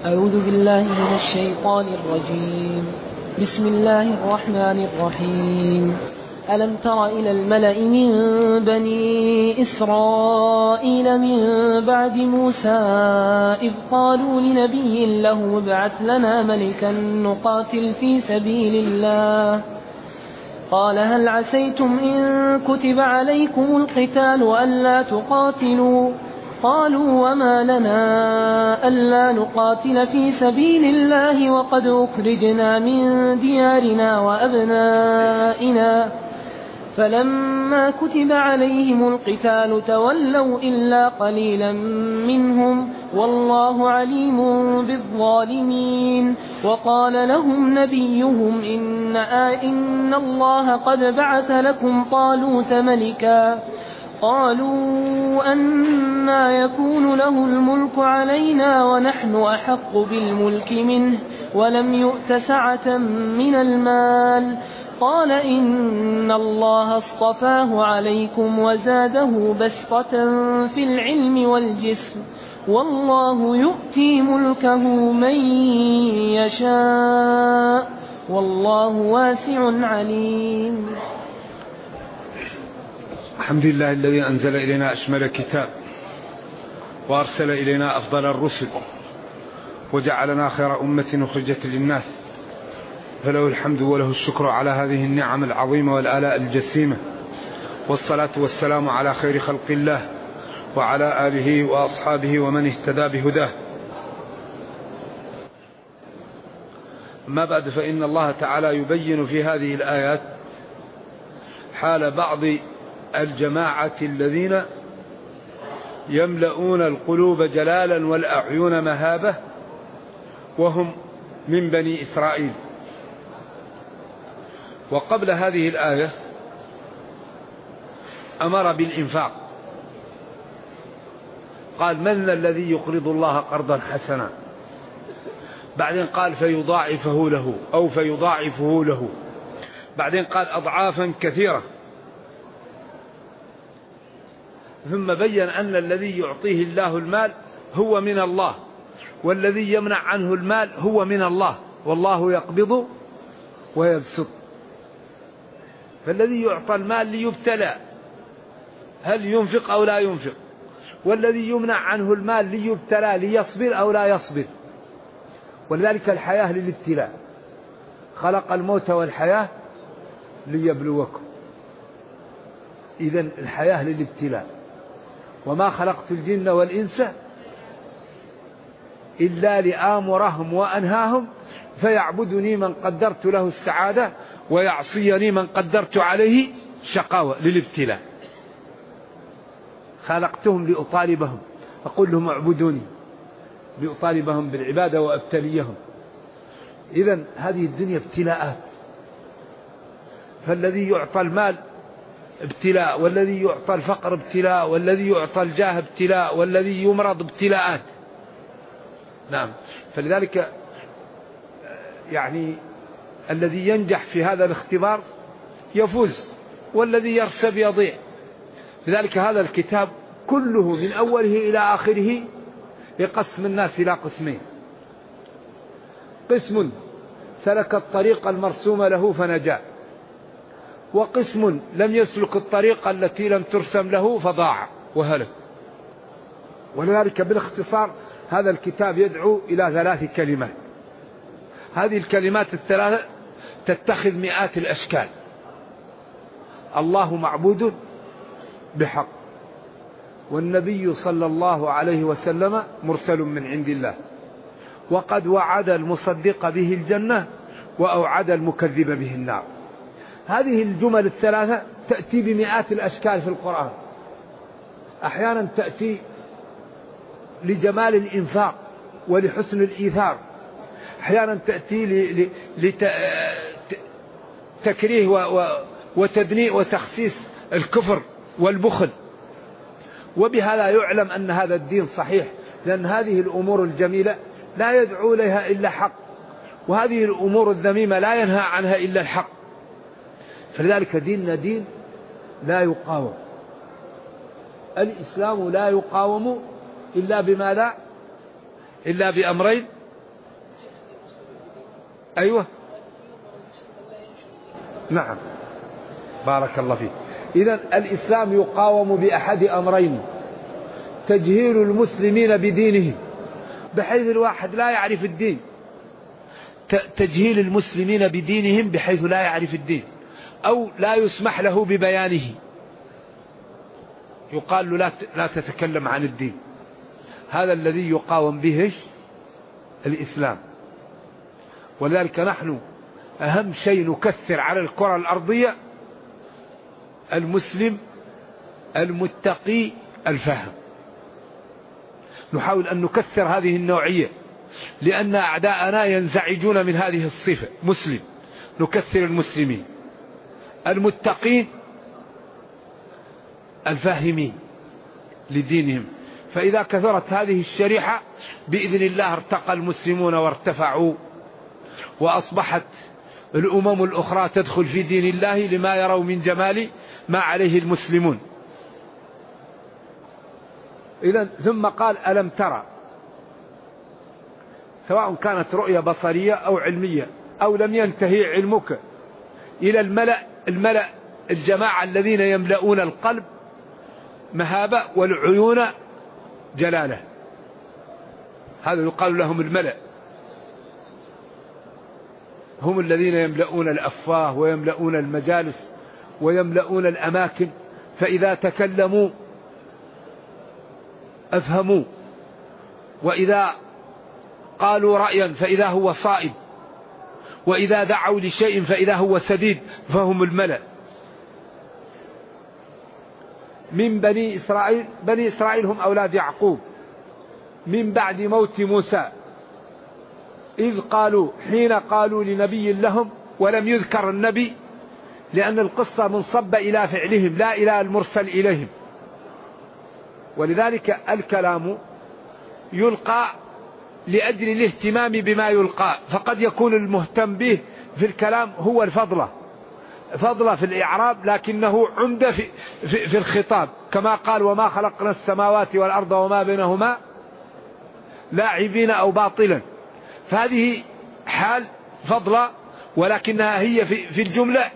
أعوذ بالله من الشيطان الرجيم. بسم الله الرحمن الرحيم. ألم تر إلى الملأ من بني إسرائيل من بعد موسى إذ قالوا لنبي له ابعث لنا ملكا نقاتل في سبيل الله قال هل عسيتم إن كتب عليكم القتال ألا تقاتلوا قالوا وما لنا ألا نقاتل في سبيل الله وقد أخرجنا من ديارنا وأبنائنا فلما كتب عليهم القتال تولوا إلا قليلا منهم والله عليم بالظالمين. وقال لهم نبيهم إن الله قد بعث لكم طالوت ملكا قالوا أنى يكون له الملك علينا ونحن أحق بالملك منه ولم يؤت سعة من المال قال إن الله اصطفاه عليكم وزاده بسطة في العلم والجسم والله يؤتي ملكه من يشاء والله واسع عليم. الحمد لله الذي أنزل إلينا أشمل كتاب وأرسل إلينا أفضل الرسل وجعلنا خير أمة أخرجت للناس فله الحمد وله الشكر على هذه النعم العظيمة والآلاء الجسيمة والصلاة والسلام على خير خلق الله وعلى آله وأصحابه ومن اهتدى بهداه. ما بعد فإن الله تعالى يبين في هذه الآيات حال بعض الجماعة الذين يملؤون القلوب جلالا والأعين مهابة وهم من بني إسرائيل. وقبل هذه الآية أمر بالإنفاق قال من الذي يقرض الله قرضا حسنا بعدين قال فيضاعفه له أو فيضاعفه له بعدين قال أضعافا كثيرة ثم بين أن الذي يعطيه الله المال هو من الله والذي يمنع عنه المال هو من الله والله يقبض ويبسط. فالذي يعطى المال ليبتلى هل ينفق أو لا ينفق والذي يمنع عنه المال ليبتلى ليصبر أو لا يصبر. ولذلك الحياة للابتلاء خلق الموت والحياة ليبلوكم. إذن الحياة للابتلاء وما خلقت الجن والإنس إلا لآمرهم وأنهاهم فيعبدني من قدرت له السعادة ويعصيني من قدرت عليه شقاوة للابتلاء. خلقتهم لأطالبهم أقول لهم اعبدوني لأطالبهم بالعبادة وأبتليهم. إذن هذه الدنيا ابتلاءات فالذي يعطى المال ابتلاء والذي يعطى الفقر ابتلاء والذي يعطى الجاه ابتلاء والذي يمرض ابتلاءات. نعم. فلذلك يعني الذي ينجح في هذا الاختبار يفوز والذي يرسب يضيع. لذلك هذا الكتاب كله من أوله إلى آخره يقسم الناس إلى قسمين. قسم سلك الطريق المرسوم له فنجا وقسم لم يسلك الطريق التي لم ترسم له فضاع وهلك. ولذلك بالاختصار هذا الكتاب يدعو إلى 3 كلمات. هذه الكلمات الثلاثة تتخذ مئات الأشكال. الله معبود بحق والنبي صلى الله عليه وسلم مرسل من عند الله وقد وعد المصدق به الجنة وأوعد المكذب به النار. هذه الجمل الثلاثة تأتي بمئات الأشكال في القرآن. أحيانا تأتي لجمال الإنفاق ولحسن الإيثار أحيانا تأتي لتكريه وتدنيء وتخسيس الكفر والبخل. وبهذا يعلم أن هذا الدين صحيح لأن هذه الأمور الجميلة لا يدعو إليها إلا حق وهذه الأمور الذميمة لا ينهى عنها إلا الحق. فلذلك ديننا دين لا يقاوم. الإسلام لا يقاوم إلا بماذا؟ إلا بأمرين أيوة نعم بارك الله فيك. إذن الإسلام يقاوم بأحد أمرين: تجهيل المسلمين بدينهم بحيث الواحد لا يعرف الدين، تجهيل المسلمين بدينهم بحيث لا يعرف الدين أو لا يسمح له ببيانه، يقال له لا تتكلم عن الدين. هذا الذي يقاوم به الإسلام. ولذلك نحن أهم شيء نكثر على الكرة الأرضية المسلم المتقي الفهم. نحاول أن نكثر هذه النوعية لأن أعداءنا ينزعجون من هذه الصفة. مسلم، نكثر المسلمين المتقين الفاهمين لدينهم. فإذا كثرت هذه الشريحة بإذن الله ارتقى المسلمون وارتفعوا، وأصبحت الأمم الأخرى تدخل في دين الله لما يروا من جمال ما عليه المسلمون. إذن ثم قال: ألم ترى، سواء كانت رؤية بصرية أو علمية أو لم ينتهي علمك إلى الملأ الجماعة الذين يملؤون القلب مهابة والعيون جلالة، هذا يقال لهم الملأ، هم الذين يملؤون الأفواه ويملؤون المجالس ويملؤون الأماكن، فإذا تكلموا أفهموا، وإذا قالوا رأيا فإذا هو صائب، وإذا دعوا لشيء فإذا هو سديد، فهم الملأ. من بني إسرائيل، بني إسرائيل هم أولاد يعقوب من بعد موت موسى، إذ قالوا، حين قالوا لنبي لهم، ولم يذكر النبي لأن القصة منصبة إلى فعلهم لا إلى المرسل إليهم، ولذلك الكلام يلقى لأجل الاهتمام بما يلقى، فقد يكون المهتم به في الكلام هو الفضلة في الإعراب، لكنه عمدة في الخطاب، كما قال: وما خلقنا السماوات والأرض وما بينهما لاعبين أو باطلا. فهذه حال فضلة، ولكنها هي في الجملة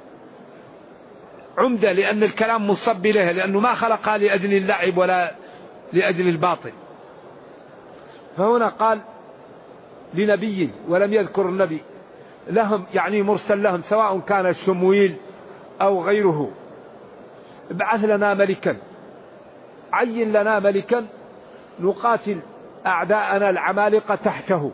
عمدة، لأن الكلام مصب إليها، لأنه ما خلقها لأجل اللعب ولا لأجل الباطل. فهنا قال لنبي ولم يذكر النبي لهم، يعني مرسل لهم، سواء كان شمويل أو غيره: ابعث لنا ملكا، عين لنا ملكا نقاتل أعداءنا العمالقة تحته،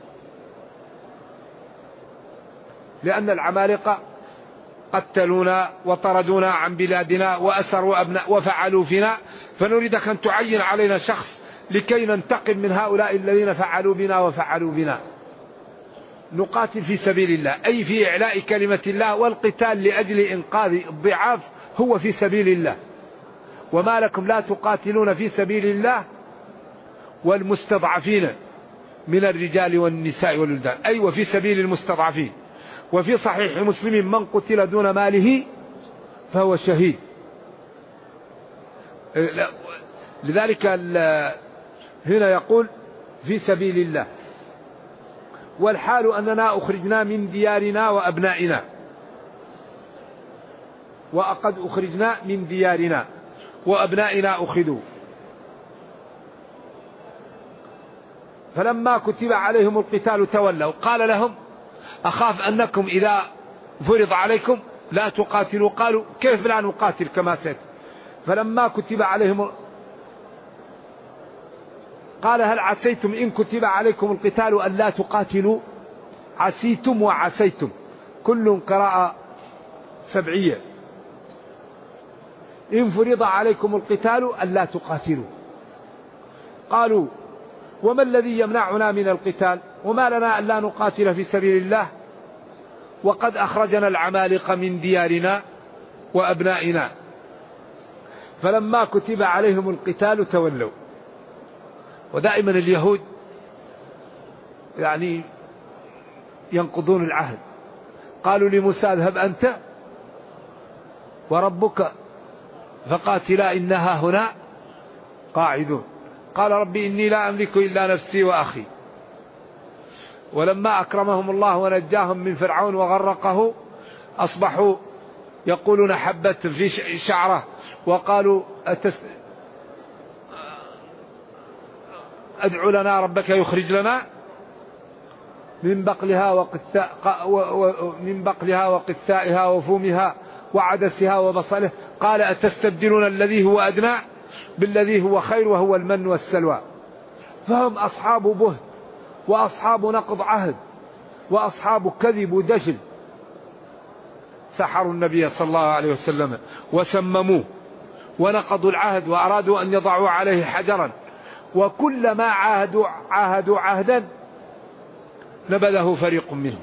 لأن العمالقة قتلونا وطردونا عن بلادنا وأسروا أبناء وفعلوا فينا، فنريدك أن تعين علينا شخص لكي ننتقم من هؤلاء الذين فعلوا بنا وفعلوا بنا. نقاتل في سبيل الله، أي في إعلاء كلمة الله، والقتال لأجل إنقاذ الضعاف هو في سبيل الله. وما لكم لا تقاتلون في سبيل الله والمستضعفين من الرجال والنساء والولدان، أي وفي سبيل المستضعفين. وفي صحيح مسلم: من قتل دون ماله فهو شهيد. لذلك هنا يقول في سبيل الله، والحال أننا أخرجنا من ديارنا وأبنائنا، وقد أخرجنا من ديارنا وأبنائنا أخذوا، فلما كتب عليهم القتال تولوا. قال لهم: أخاف أنكم إذا فرض عليكم لا تقاتلوا. قالوا: كيف لا نقاتل كما سيت؟ فلما كتب عليهم قال: هل عسيتم إن كتب عليكم القتال أن لا تقاتلوا؟ عسيتم وعسيتم كل قراءة سبعية. إن فرض عليكم القتال أن لا تقاتلوا. قالوا: وما الذي يمنعنا من القتال؟ وما لنا أن لا نقاتل في سبيل الله وقد أخرجنا العمالقة من ديارنا وأبنائنا؟ فلما كتب عليهم القتال تولوا. ودائما اليهود يعني ينقضون العهد. قالوا لموسى: اذهب أنت وربك فقاتلا إنها هنا قاعدون. قال: ربي إني لا أملك إلا نفسي وأخي. ولما أكرمهم الله ونجاهم من فرعون وغرقه أصبحوا يقولون حبت في شعره، وقالوا أدعو لنا ربك يخرج لنا من بقلها وقثائها وفومها وعدسها وبصله، قال أتستبدلون الذي هو أدنى بالذي هو خير وهو المن والسلوى. فهم أصحاب بهت وأصحاب نقض عهد وأصحاب كذب ودجل، سحروا النبي صلى الله عليه وسلم وسمموه ونقضوا العهد وأرادوا أن يضعوا عليه حجرا، وكلما عاهدوا عهدا نبذه فريق منهم.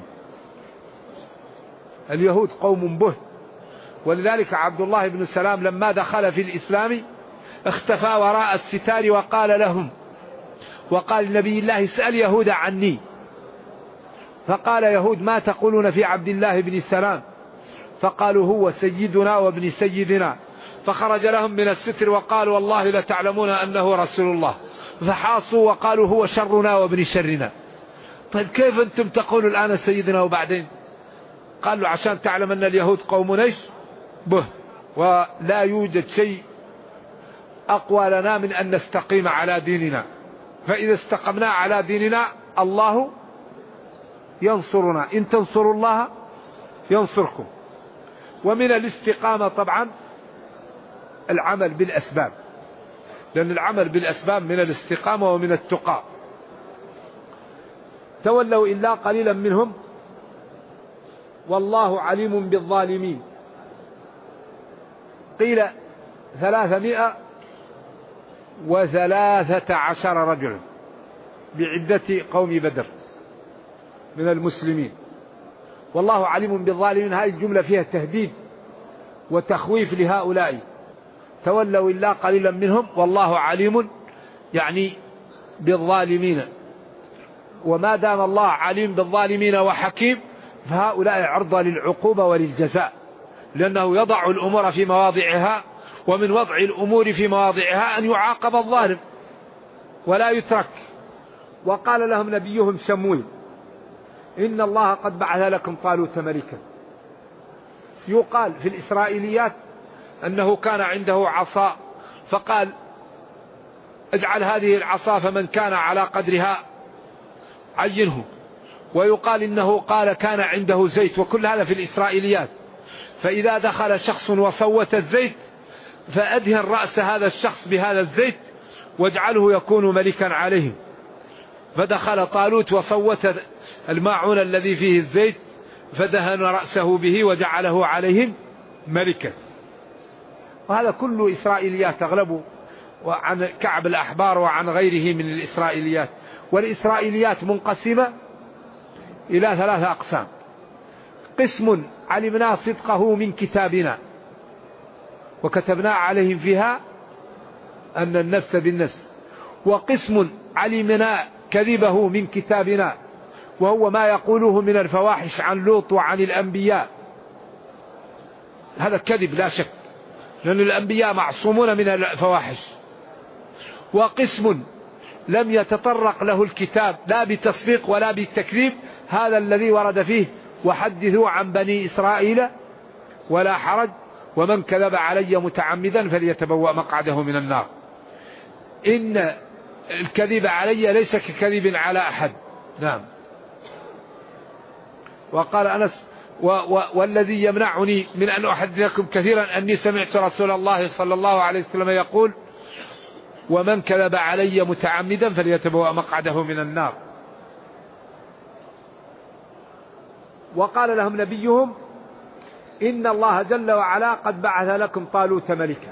اليهود قوم بهت، ولذلك عبد الله بن سلام لما دخل في الإسلام اختفى وراء الستار وقال لهم، وقال لنبي الله اسأل يهود عني، فقال يهود ما تقولون في عبد الله بن سلام؟ فقالوا هو سيدنا وابن سيدنا. فخرج لهم من الستر وقالوا والله لتعلمون أنه رسول الله، فحاصوا وقالوا هو شرنا وابن شرنا. طيب كيف أنتم تقولوا الآن سيدنا وبعدين؟ قالوا عشان تعلم أن اليهود قوم ايش به، ولا يوجد شيء أقوى لنا من أن نستقيم على ديننا، فإذا استقمنا على ديننا الله ينصرنا، إن تنصروا الله ينصركم. ومن الاستقامة طبعا العمل بالأسباب، لأن العمل بالأسباب من الاستقامة ومن التقى. تولوا إلا قليلا منهم والله عليم بالظالمين. قيل 313 رجلا بعدة قوم بدر من المسلمين. والله عليم بالظالمين، هذه الجملة فيها تهديد وتخويف لهؤلاء. تولوا إلا قليلا منهم والله عليم يعني بالظالمين، وما دام الله عليم بالظالمين وحكيم فهؤلاء عرضة للعقوبة وللجزاء، لأنه يضع الأمور في مواضعها، ومن وضع الأمور في مواضعها أن يعاقب الظالم ولا يترك. وقال لهم نبيهم شمويل إن الله قد بعث لكم طالوت ملكا. يقال في الإسرائيليات أنه كان عنده عصا فقال اجعل هذه العصا فمن كان على قدرها عينه. ويقال إنه قال كان عنده زيت، وكل هذا في الإسرائيليات، فإذا دخل شخص وصوت الزيت فأدهن رأس هذا الشخص بهذا الزيت واجعله يكون ملكا عليهم. فدخل طالوت وصوت الماعون الذي فيه الزيت فدهن رأسه به وجعله عليهم ملكا. وهذا كله إسرائيليات أغلبه عن كعب الأحبار وعن غيره من الإسرائيليات. والإسرائيليات منقسمة إلى 3 أقسام: قسم علمنا صدقه من كتابنا وكتبنا عليهم فيها أن النفس بالنفس، وقسم علمنا كذبه من كتابنا وهو ما يقوله من الفواحش عن لوط وعن الأنبياء. هذا كذب لا شك، لأن الأنبياء معصومون من الفواحش. وقسم لم يتطرق له الكتاب لا بتصديق ولا بالتكذيب، هذا الذي ورد فيه وحدثوا عن بني إسرائيل ولا حرج ومن كذب علي متعمدا فليتبوأ مقعده من النار. إن الكذب علي ليس ككذب على أحد. نعم. وقال أنس والذي يمنعني من أن أحدثكم كثيرا أني سمعت رسول الله صلى الله عليه وسلم يقول ومن كذب علي متعمدا فليتبوأ مقعده من النار. وقال لهم نبيهم إن الله جل وعلا قد بعث لكم طالوت ملكا.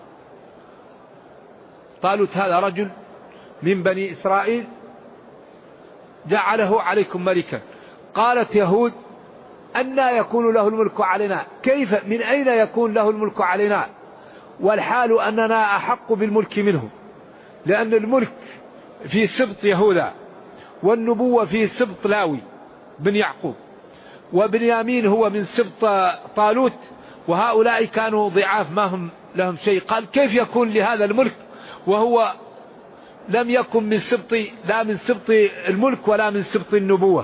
طالوت هذا رجل من بني إسرائيل جعله عليكم ملكا. قالت يهود أن يكون له الملك علينا؟ كيف من أين يكون له الملك علينا والحال أننا أحق بالملك منه؟ لأن الملك في سبط يهوذا والنبوة في سبط لاوي بن يعقوب، وبنيامين هو من سبط طالوت، وهؤلاء كانوا ضعاف ما هم لهم شيء. قال كيف يكون لهذا الملك وهو لم يكن من سبط، لا من سبط الملك ولا من سبط النبوة.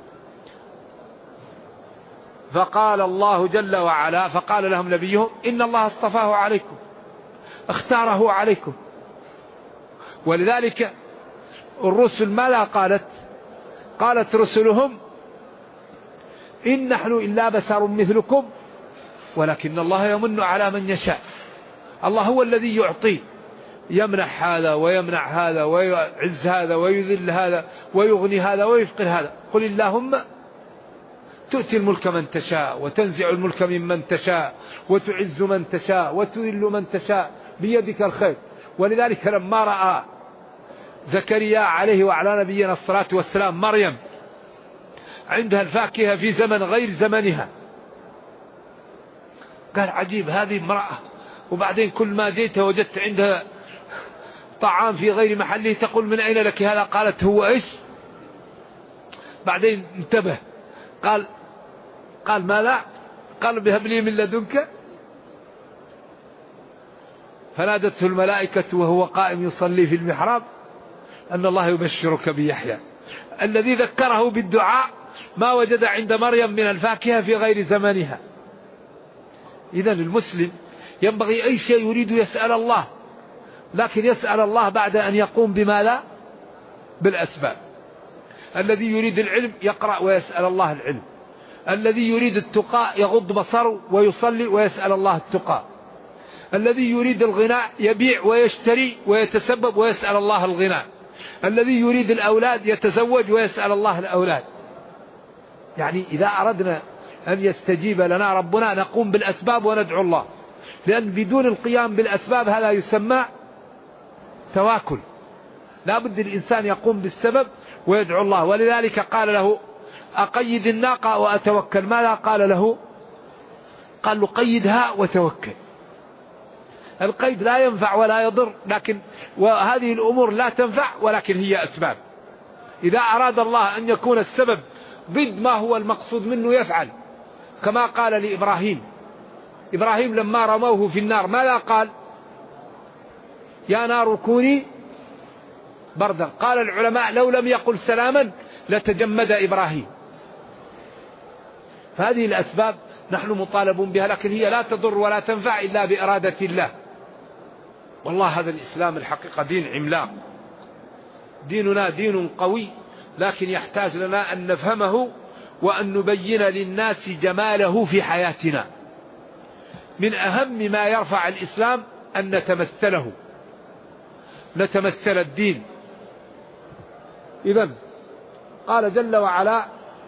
فقال الله جل وعلا، فقال لهم نبيهم إن الله اصطفاه عليكم، اختاره عليكم. ولذلك الرسل ماذا قالت رسلهم إن نحن إلا بشر مثلكم ولكن الله يمن على من يشاء. الله هو الذي يعطي، يمنح هذا ويمنع هذا ويعز هذا ويذل هذا ويغني هذا ويفقر هذا. قل اللهم تؤتي الملك من تشاء وتنزع الملك ممن تشاء وتعز من تشاء وتذل من تشاء بيدك الخير. ولذلك لما رأى زكريا عليه وعلى نبينا الصلاة والسلام مريم عندها الفاكهة في زمن غير زمنها، قال عجيب هذه امرأة، وبعدين كل ما جيتها وجدت عندها طعام في غير محله، تقول من أين لك هذا؟ قالت هو إيش؟ بعدين انتبه قال ما لا؟ قال بهب لي من لدنك. فنادته الملائكة وهو قائم يصلي في المحراب أن الله يبشرك بيحيى. الذي ذكره بالدعاء ما وجد عند مريم من الفاكهة في غير زمانها. إذن المسلم ينبغي أي شيء يريد يسأل الله، لكن يسأل الله بعد أن يقوم بماذا؟ بالأسباب. الذي يريد العلم يقرأ ويسأل الله العلم، الذي يريد التقى يغض بصره ويصلي ويسأل الله التقى، الذي يريد الغناء يبيع ويشتري ويتسبب ويسأل الله الغناء، الذي يريد الأولاد يتزوج ويسأل الله الأولاد. يعني إذا أردنا أن يستجيب لنا ربنا نقوم بالأسباب وندعو الله، لأن بدون القيام بالأسباب هذا يسمى تواكل. لا بد الإنسان يقوم بالسبب ويدعو الله. ولذلك قال له أقيد الناقة وأتوكل. ماذا قال له؟ قال له قيدها وتوكل. القيد لا ينفع ولا يضر، لكن وهذه الأمور لا تنفع ولكن هي أسباب. إذا أراد الله أن يكون السبب ضد ما هو المقصود منه يفعل، كما قال لإبراهيم. إبراهيم لما رموه في النار ماذا قال؟ يا نار كوني بردا. قال العلماء لو لم يقل سلاما لتجمد إبراهيم. فهذه الأسباب نحن مطالبون بها، لكن هي لا تضر ولا تنفع إلا بإرادة الله. والله هذا الإسلام الحقيقة دين عملاق، ديننا دين قوي، لكن يحتاج لنا أن نفهمه وأن نبين للناس جماله في حياتنا. من أهم ما يرفع الإسلام أن نتمثل الدين. إذن قال جل وعلا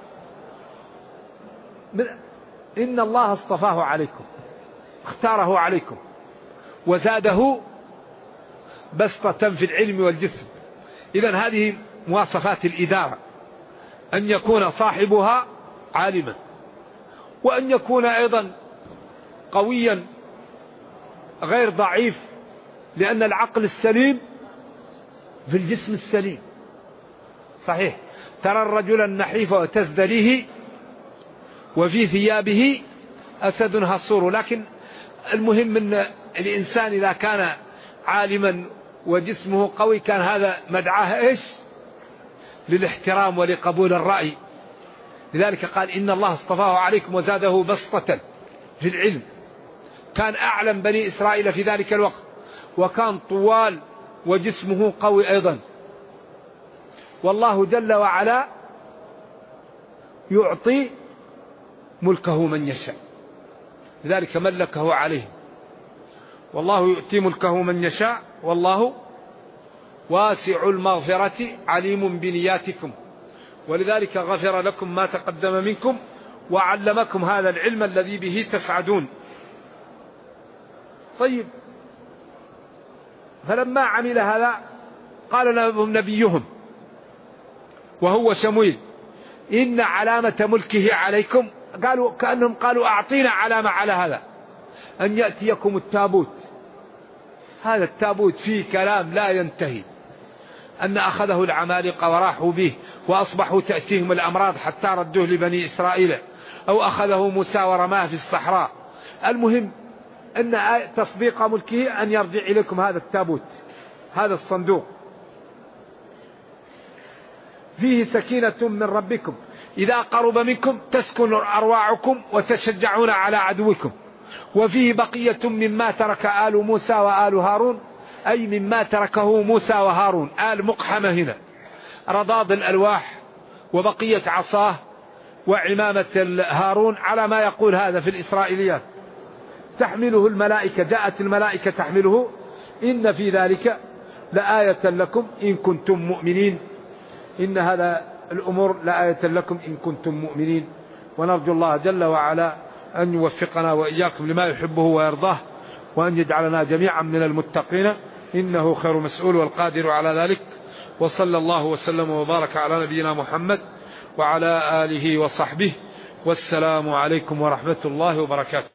إن الله اصطفاه عليكم، اختاره عليكم، وزاده بسطة في العلم والجسم. إذن هذه مواصفات الإدارة، أن يكون صاحبها عالما، وأن يكون أيضا قويا غير ضعيف، لأن العقل السليم في الجسم السليم. صحيح ترى الرجل النحيف وتزدريه وفي ثيابه أسد هصور، لكن المهم أن الإنسان إذا كان عالما وجسمه قوي كان هذا مدعاه إيش؟ للاحترام ولقبول الرأي. لذلك قال إن الله اصطفاه عليكم وزاده بسطة في العلم. كان أعلم بني إسرائيل في ذلك الوقت، وكان طوال وجسمه قوي أيضا. والله جل وعلا يعطي ملكه من يشاء، لذلك ملكه عليه. والله يؤتي ملكه من يشاء والله واسع المغفرة عليم بنياتكم. ولذلك غفر لكم ما تقدم منكم وعلمكم هذا العلم الذي به تسعدون. طيب، فلما عمل هذا قال لهم نبيهم وهو شمويل إن علامة ملكه عليكم، قالوا كأنهم قالوا أعطينا علامة على هذا، أن يأتيكم التابوت. هذا التابوت فيه كلام لا ينتهي، أن أخذه العمالقة وراحوا به وأصبحوا تأتيهم الأمراض حتى ردوه لبني إسرائيل، أو أخذه موسى ورماه في الصحراء. المهم أن تصديق ملكه أن يرجع إليكم هذا التابوت، هذا الصندوق فيه سكينة من ربكم إذا قرب منكم تسكن أرواحكم وتشجعون على عدوكم. وفيه بقية مما ترك آل موسى وآل هارون، أي مما تركه موسى وهارون. آل مقحمة هنا رضاض الألواح وبقية عصاه وعمامة هارون، على ما يقول هذا في الإسرائيليات. تحمله الملائكة، جاءت الملائكة تحمله. إن في ذلك لآية لكم إن كنتم مؤمنين. إن هذا الأمور لآية لكم إن كنتم مؤمنين. ونرجو الله جل وعلا أن يوفقنا وإياكم لما يحبه ويرضاه، وأن يجعلنا جميعا من المتقين، إنه خير مسؤول والقادر على ذلك. وصلى الله وسلم وبارك على نبينا محمد وعلى آله وصحبه، والسلام عليكم ورحمة الله وبركاته.